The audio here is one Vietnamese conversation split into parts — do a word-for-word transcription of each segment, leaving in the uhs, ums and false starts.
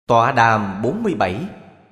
Tọa đàm bốn mươi bảy.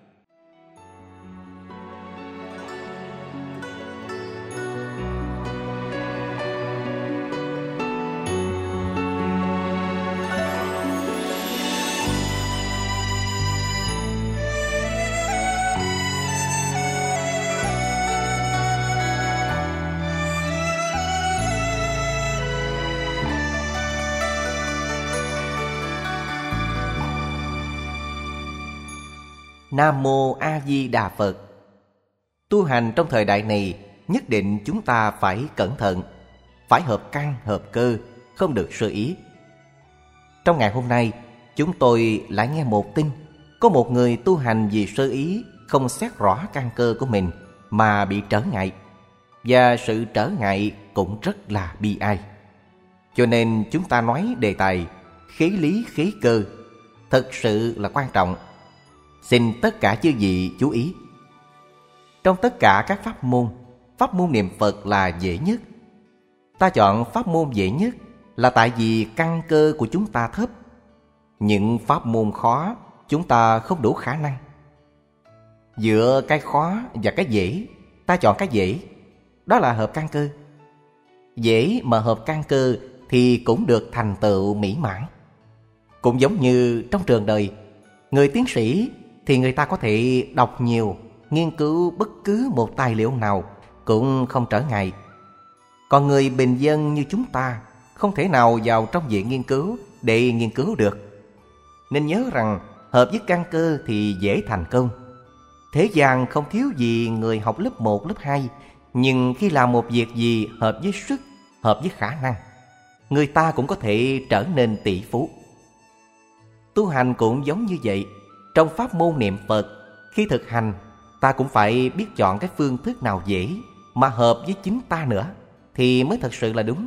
Nam Mô A Di Đà Phật. Tu hành trong thời đại này, nhất định chúng ta phải cẩn thận, phải hợp căn, hợp cơ, không được sơ ý. Trong ngày hôm nay, chúng tôi lại nghe một tin, có một người tu hành vì sơ ý, không xét rõ căn cơ của mình mà bị trở ngại. Và sự trở ngại cũng rất là bi ai. Cho nên chúng ta nói đề tài khế lý khế cơ thật sự là quan trọng. Xin tất cả chư vị chú ý. Trong tất cả các pháp môn, pháp môn niệm Phật là dễ nhất. Ta chọn pháp môn dễ nhất là tại vì căn cơ của chúng ta thấp. Những pháp môn khó chúng ta không đủ khả năng. Giữa cái khó và cái dễ, ta chọn cái dễ. Đó là hợp căn cơ. Dễ mà hợp căn cơ thì cũng được thành tựu mỹ mãn. Cũng giống như trong trường đời, người tiến sĩ thì người ta có thể đọc nhiều, nghiên cứu bất cứ một tài liệu nào cũng không trở ngại. Còn người bình dân như chúng ta không thể nào vào trong viện nghiên cứu để nghiên cứu được. Nên nhớ rằng hợp với căn cơ thì dễ thành công. Thế gian không thiếu gì người học lớp một, lớp hai, nhưng khi làm một việc gì hợp với sức, hợp với khả năng, người ta cũng có thể trở nên tỷ phú. Tu hành cũng giống như vậy. Trong pháp môn niệm Phật, khi thực hành, ta cũng phải biết chọn cái phương thức nào dễ mà hợp với chính ta nữa thì mới thật sự là đúng.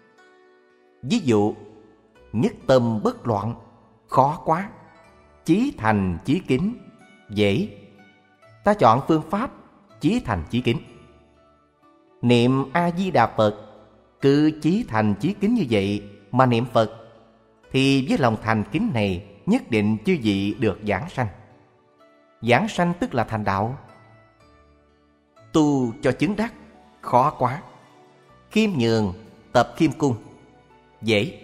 Ví dụ, nhất tâm bất loạn, khó quá. Chí thành chí kính, dễ. Ta chọn phương pháp chí thành chí kính. Niệm A Di Đà Phật, cứ chí thành chí kính như vậy mà niệm Phật, thì với lòng thành kính này nhất định chư vị được giảng sanh. Giảng sanh tức là thành đạo. Tu cho chứng đắc, khó quá. Khiêm nhường, tập khiêm cung, dễ.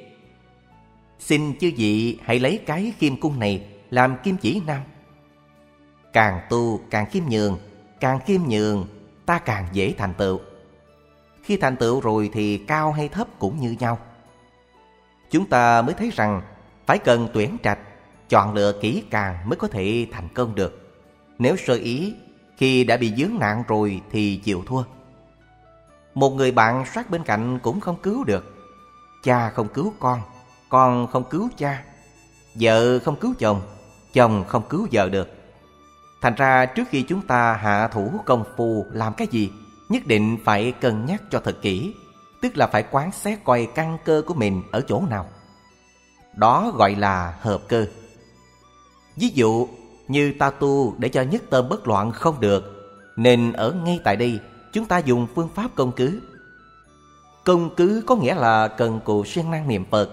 Xin chư vị hãy lấy cái khiêm cung này làm kim chỉ nam. Càng tu càng khiêm nhường, càng khiêm nhường ta càng dễ thành tựu. Khi thành tựu rồi thì cao hay thấp cũng như nhau. Chúng ta mới thấy rằng phải cần tuyển trạch, chọn lựa kỹ càng mới có thể thành công được. Nếu sơ ý, khi đã bị vướng nạn rồi thì chịu thua. Một người bạn sát bên cạnh cũng không cứu được. Cha không cứu con, con không cứu cha. Vợ không cứu chồng, chồng không cứu vợ được. Thành ra trước khi chúng ta hạ thủ công phu làm cái gì, nhất định phải cân nhắc cho thật kỹ. Tức là phải quán xét coi căn cơ của mình ở chỗ nào. Đó gọi là hợp cơ. Ví dụ như ta tu để cho nhất tâm bất loạn không được, nên ở ngay tại đây chúng ta dùng phương pháp công cứ. Công cứ có nghĩa là cần cù siêng năng niệm Phật.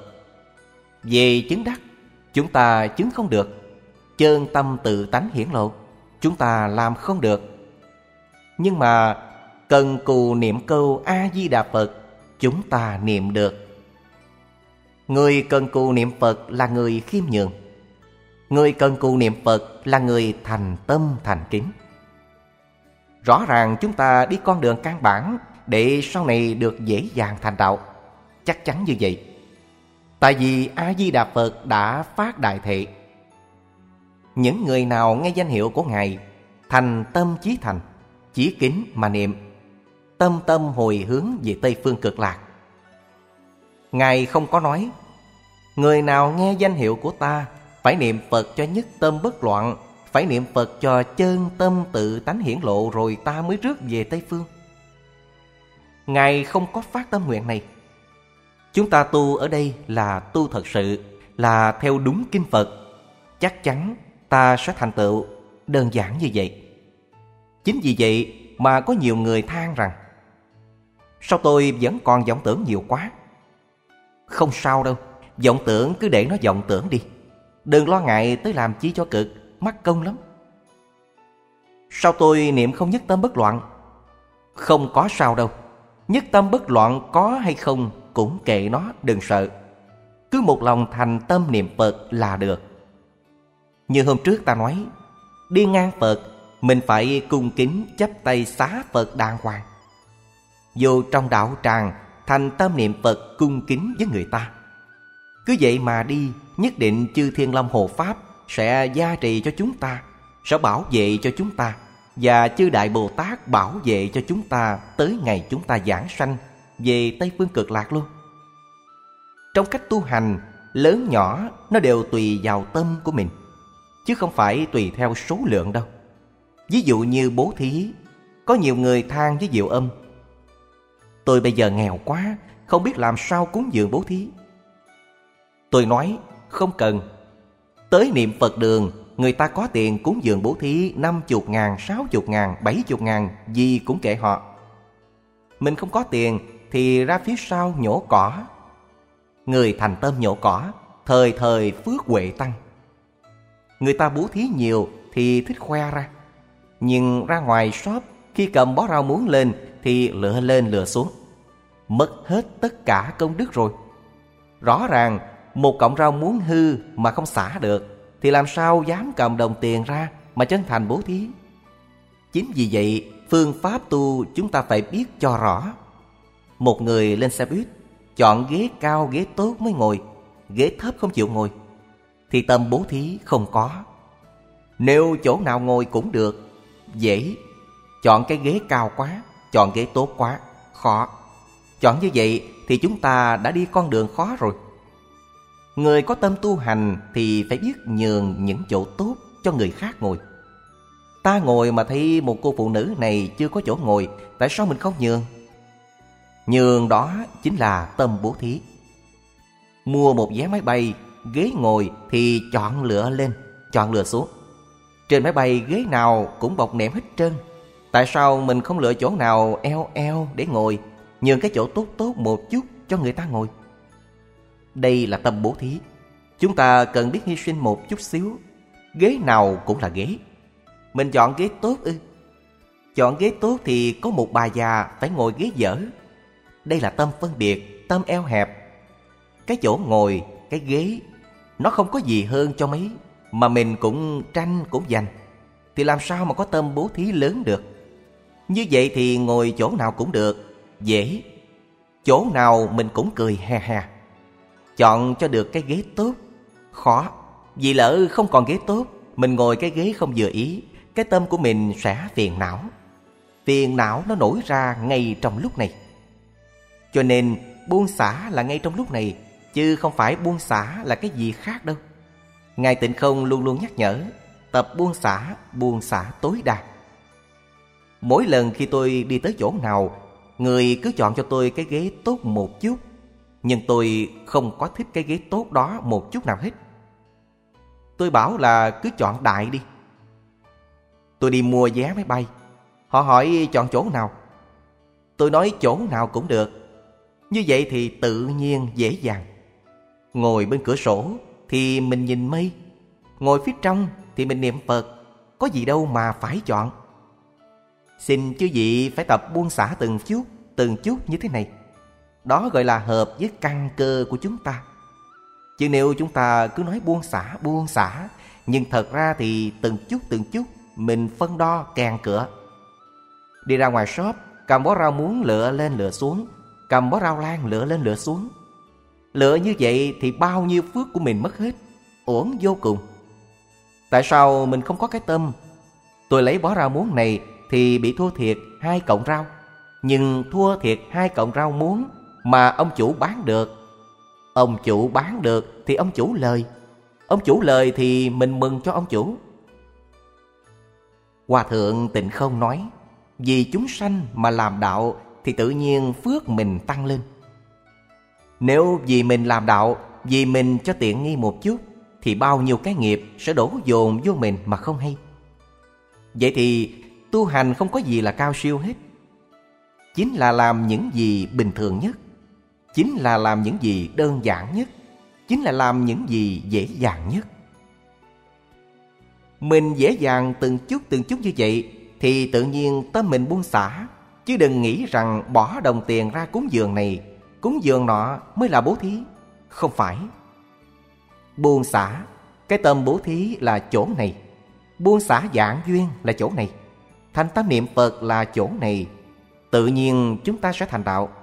Về chứng đắc, chúng ta chứng không được. Chân tâm tự tánh hiển lộ, chúng ta làm không được. Nhưng mà cần cù niệm câu A Di Đà Phật, chúng ta niệm được. Người cần cù niệm Phật là người khiêm nhường. Người cần cù niệm Phật là người thành tâm thành kính. Rõ ràng chúng ta đi con đường căn bản để sau này được dễ dàng thành đạo. Chắc chắn như vậy. Tại vì A Di Đà Phật đã phát đại thệ. Những người nào nghe danh hiệu của Ngài, thành tâm chí thành, chí kính mà niệm, tâm tâm hồi hướng về Tây Phương Cực Lạc. Ngài không có nói người nào nghe danh hiệu của ta phải niệm Phật cho nhất tâm bất loạn, phải niệm Phật cho chân tâm tự tánh hiển lộ rồi ta mới rước về Tây Phương. Ngài không có phát tâm nguyện này. Chúng ta tu ở đây là tu thật sự, là theo đúng kinh Phật. Chắc chắn ta sẽ thành tựu, đơn giản như vậy. Chính vì vậy mà có nhiều người than rằng sao tôi vẫn còn vọng tưởng nhiều quá. Không sao đâu, vọng tưởng cứ để nó vọng tưởng đi. Đừng lo ngại tới làm chi cho cực, mắc công lắm. Sao tôi niệm không nhất tâm bất loạn? Không có sao đâu. Nhất tâm bất loạn có hay không cũng kệ nó, đừng sợ. Cứ một lòng thành tâm niệm Phật là được. Như hôm trước ta nói, đi ngang Phật, mình phải cung kính chắp tay xá Phật đàng hoàng. Vô trong đạo tràng, thành tâm niệm Phật cung kính với người ta. Cứ vậy mà đi, nhất định chư Thiên Long Hộ Pháp sẽ gia trì cho chúng ta, sẽ bảo vệ cho chúng ta, và chư Đại Bồ Tát bảo vệ cho chúng ta tới ngày chúng ta giảng sanh về Tây Phương Cực Lạc luôn. Trong cách tu hành, lớn nhỏ nó đều tùy vào tâm của mình, chứ không phải tùy theo số lượng đâu. Ví dụ như bố thí, có nhiều người than với Diệu Âm: tôi bây giờ nghèo quá, không biết làm sao cúng dường bố thí. Tôi nói không cần. Tới niệm Phật đường, người ta có tiền cúng dường bố thí năm chục ngàn, sáu chục ngàn, bảy chục ngàn, gì cũng kệ họ. Mình không có tiền thì ra phía sau nhổ cỏ. Người thành tâm nhổ cỏ, thời thời phước huệ tăng. Người ta bố thí nhiều thì thích khoe ra, nhưng ra ngoài shop, khi cầm bó rau muống lên thì lựa lên lựa xuống, mất hết tất cả công đức rồi. Rõ ràng một cọng rau muống hư mà không xả được thì làm sao dám cầm đồng tiền ra mà chân thành bố thí. Chính vì vậy, phương pháp tu chúng ta phải biết cho rõ. Một người lên xe buýt, chọn ghế cao ghế tốt mới ngồi, ghế thấp không chịu ngồi, thì tâm bố thí không có. Nếu chỗ nào ngồi cũng được, dễ. Chọn cái ghế cao quá, chọn ghế tốt quá, khó. Chọn như vậy thì chúng ta đã đi con đường khó rồi. Người có tâm tu hành thì phải biết nhường những chỗ tốt cho người khác ngồi. Ta ngồi mà thấy một cô phụ nữ này chưa có chỗ ngồi, tại sao mình không nhường? Nhường đó chính là tâm bố thí. Mua một vé máy bay, ghế ngồi thì chọn lựa lên, chọn lựa xuống. Trên máy bay ghế nào cũng bọc nệm hết trơn, tại sao mình không lựa chỗ nào eo eo để ngồi, nhường cái chỗ tốt tốt một chút cho người ta ngồi? Đây là tâm bố thí. Chúng ta cần biết hy sinh một chút xíu. Ghế nào cũng là ghế. Mình chọn ghế tốt ư? Chọn ghế tốt thì có một bà già phải ngồi ghế dở. Đây là tâm phân biệt, tâm eo hẹp. Cái chỗ ngồi, cái ghế, nó không có gì hơn cho mấy, mà mình cũng tranh cũng giành, thì làm sao mà có tâm bố thí lớn được? Như vậy thì ngồi chỗ nào cũng được, dễ. Chỗ nào mình cũng cười he he. Chọn cho được cái ghế tốt, khó. Vì lỡ không còn ghế tốt, mình ngồi cái ghế không vừa ý, cái tâm của mình sẽ phiền não. Phiền não nó nổi ra ngay trong lúc này. Cho nên buông xả là ngay trong lúc này, chứ không phải buông xả là cái gì khác đâu. Ngài Tịnh Không luôn luôn nhắc nhở, tập buông xả, buông xả tối đa. Mỗi lần khi tôi đi tới chỗ nào, người cứ chọn cho tôi cái ghế tốt một chút, nhưng tôi không có thích cái ghế tốt đó một chút nào hết. Tôi bảo là cứ chọn đại đi. Tôi đi mua vé máy bay, họ hỏi chọn chỗ nào, tôi nói chỗ nào cũng được. Như vậy thì tự nhiên dễ dàng. Ngồi bên cửa sổ thì mình nhìn mây, ngồi phía trong thì mình niệm Phật, có gì đâu mà phải chọn. Xin chư vị phải tập buông xả từng chút, từng chút như thế này. Đó gọi là hợp với căn cơ của chúng ta. Chứ nếu chúng ta cứ nói buông xả, buông xả, nhưng thật ra thì từng chút từng chút mình phân đo kèn cửa. Đi ra ngoài shop, cầm bó rau muống lựa lên lựa xuống, cầm bó rau lan lựa lên lựa xuống. Lựa như vậy thì bao nhiêu phước của mình mất hết, uổng vô cùng. Tại sao mình không có cái tâm? Tôi lấy bó rau muống này thì bị thua thiệt hai cọng rau, nhưng thua thiệt hai cọng rau muống mà ông chủ bán được. Ông chủ bán được thì ông chủ lời. Ông chủ lời thì mình mừng cho ông chủ. Hòa Thượng Tịnh Không nói, vì chúng sanh mà làm đạo thì tự nhiên phước mình tăng lên. Nếu vì mình làm đạo, vì mình cho tiện nghi một chút, thì bao nhiêu cái nghiệp sẽ đổ dồn vô mình mà không hay. Vậy thì tu hành không có gì là cao siêu hết. Chính là làm những gì bình thường nhất, chính là làm những gì đơn giản nhất, chính là làm những gì dễ dàng nhất. Mình dễ dàng từng chút từng chút như vậy thì tự nhiên tâm mình buông xả. Chứ đừng nghĩ rằng bỏ đồng tiền ra cúng dường này, cúng dường nọ mới là bố thí. Không phải. Buông xả, cái tâm bố thí là chỗ này. Buông xả dạng duyên là chỗ này. Thành tâm niệm Phật là chỗ này. Tự nhiên chúng ta sẽ thành đạo.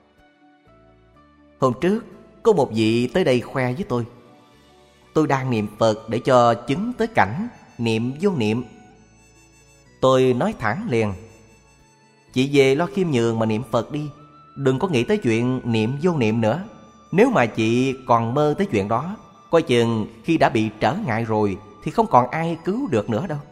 Hôm trước có một vị tới đây khoe với tôi: tôi đang niệm Phật để cho chứng tới cảnh niệm vô niệm. Tôi nói thẳng liền: chị về lo khiêm nhường mà niệm Phật đi, đừng có nghĩ tới chuyện niệm vô niệm nữa. Nếu mà chị còn mơ tới chuyện đó, coi chừng khi đã bị trở ngại rồi thì không còn ai cứu được nữa đâu.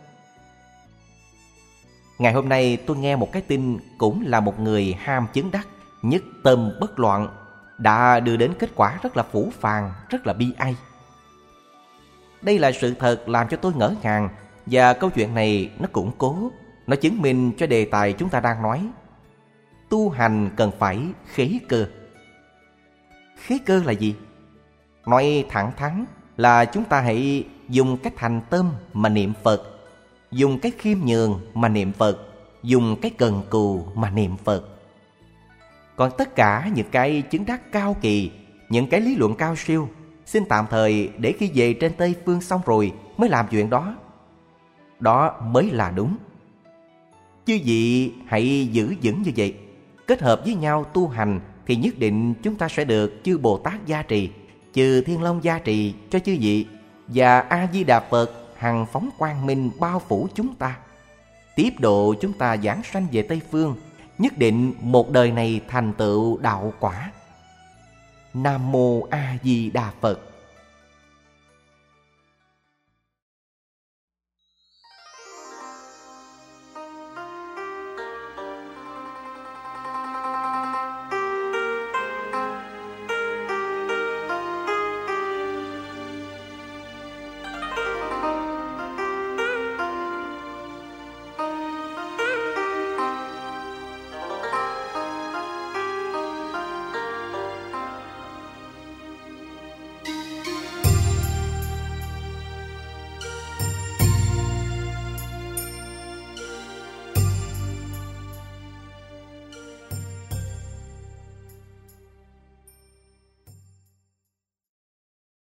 Ngày hôm nay tôi nghe một cái tin, cũng là một người ham chứng đắc, nhất tâm bất loạn, đã đưa đến kết quả rất là phũ phàng, rất là bi ai. Đây là sự thật làm cho tôi ngỡ ngàng. Và câu chuyện này nó củng cố, nó chứng minh cho đề tài chúng ta đang nói. Tu hành cần phải khế cơ. Khế cơ là gì? Nói thẳng thắn là chúng ta hãy dùng cách thành tâm mà niệm Phật, dùng cái khiêm nhường mà niệm Phật, dùng cái cần cù mà niệm Phật. Còn tất cả những cái chứng đắc cao kỳ, những cái lý luận cao siêu, xin tạm thời để khi về trên Tây Phương xong rồi mới làm chuyện đó. Đó mới là đúng. Chư vị hãy giữ vững như vậy, kết hợp với nhau tu hành thì nhất định chúng ta sẽ được chư Bồ Tát gia trì, chư Thiên Long gia trì cho chư vị, và A Di Đà Phật hằng phóng quang minh bao phủ chúng ta, tiếp độ chúng ta giảng sanh về Tây Phương, nhất định một đời này thành tựu đạo quả. Nam Mô A Di Đà Phật.